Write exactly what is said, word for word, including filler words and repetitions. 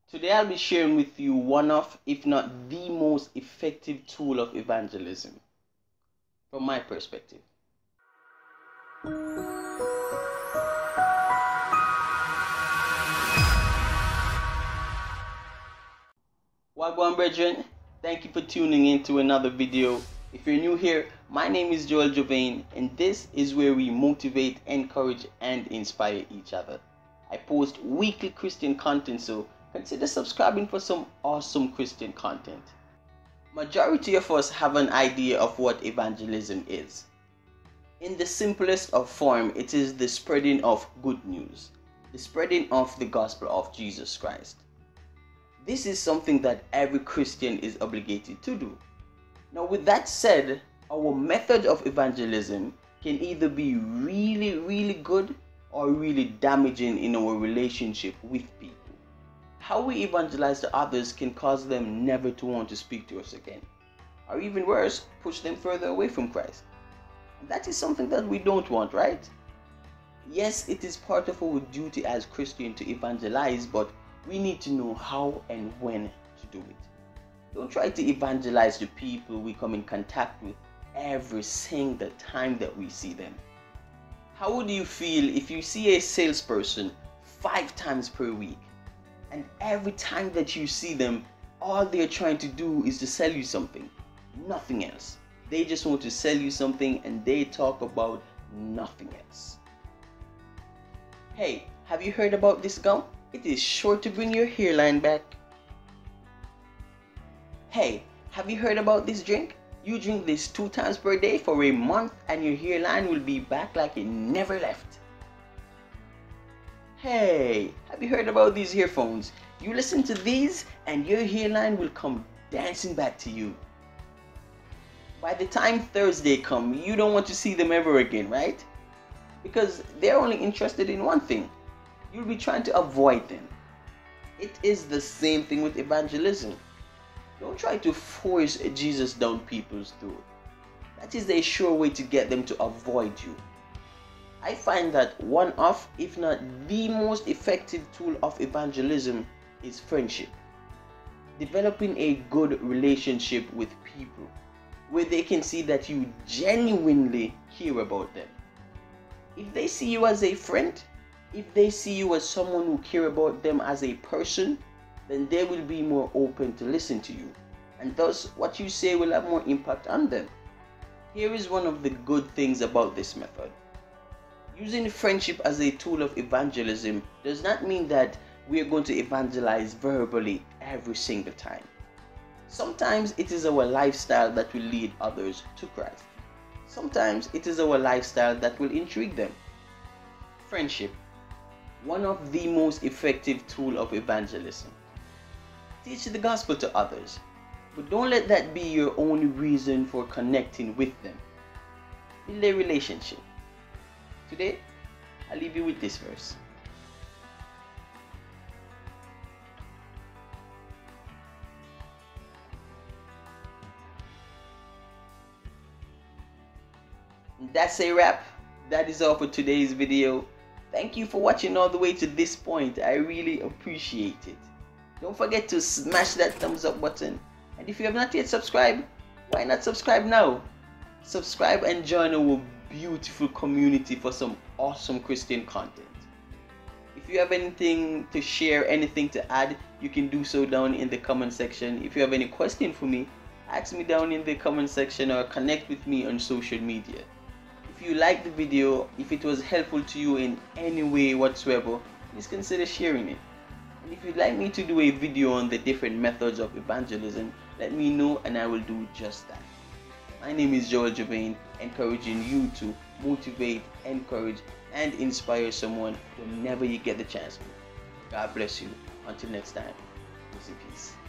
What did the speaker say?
Today I'll be sharing with you one of, if not the most effective tool of evangelism, from my perspective. Wagwan brethren, thank you for tuning in to another video. If you're new here, my name is Joel Jovain, and this is where we motivate, encourage, and inspire each other. I post weekly Christian content, so consider subscribing for some awesome Christian content. Majority of us have an idea of what evangelism is. In the simplest of form, it is the spreading of good news, the spreading of the gospel of Jesus Christ. This is something that every Christian is obligated to do. Now, with that said, our method of evangelism can either be really, really good or really damaging in our relationship with people. How we evangelize to others can cause them never to want to speak to us again, or even worse, push them further away from Christ. And that is something that we don't want, right? Yes, it is part of our duty as Christians to evangelize, but we need to know how and when to do it. Don't try to evangelize the people we come in contact with every single time that we see them. How would you feel if you see a salesperson five times per week, and every time that you see them, all they're trying to do is to sell you something, nothing else? They just want to sell you something and they talk about nothing else. Hey, have you heard about this gum? It is sure to bring your hairline back. Hey, have you heard about this drink? You drink this two times per day for a month and your hairline will be back like it never left. Hey, have you heard about these earphones? You listen to these and your hairline will come dancing back to you. By the time Thursday comes, you don't want to see them ever again, right? Because they're only interested in one thing. You'll be trying to avoid them. It is the same thing with evangelism. Don't try to force Jesus down people's throat. That is a sure way to get them to avoid you. I find that one of, if not the most effective tool of evangelism is friendship. Developing a good relationship with people where they can see that you genuinely care about them. If they see you as a friend, if they see you as someone who cares about them as a person, then they will be more open to listen to you, and thus what you say will have more impact on them. Here is one of the good things about this method. Using friendship as a tool of evangelism does not mean that we are going to evangelize verbally every single time. Sometimes it is our lifestyle that will lead others to Christ. Sometimes it is our lifestyle that will intrigue them. Friendship, one of the most effective tools of evangelism. Teach the gospel to others, but don't let that be your only reason for connecting with them. Build a relationship. Today, I'll leave you with this verse. That's a wrap. That is all for today's video. Thank you for watching all the way to this point. I really appreciate it. Don't forget to smash that thumbs up button. And if you have not yet subscribed, why not subscribe now? Subscribe and join our beautiful community for some awesome Christian content. If you have anything to share, anything to add, you can do so down in the comment section. If you have any question for me, ask me down in the comment section or connect with me on social media. If you liked the video, if it was helpful to you in any way whatsoever, please consider sharing it. And if you'd like me to do a video on the different methods of evangelism, let me know and I will do just that. My name is Joel Jovain, encouraging you to motivate, encourage, and inspire someone whenever you get the chance to. God bless you. Until next time, peace and peace.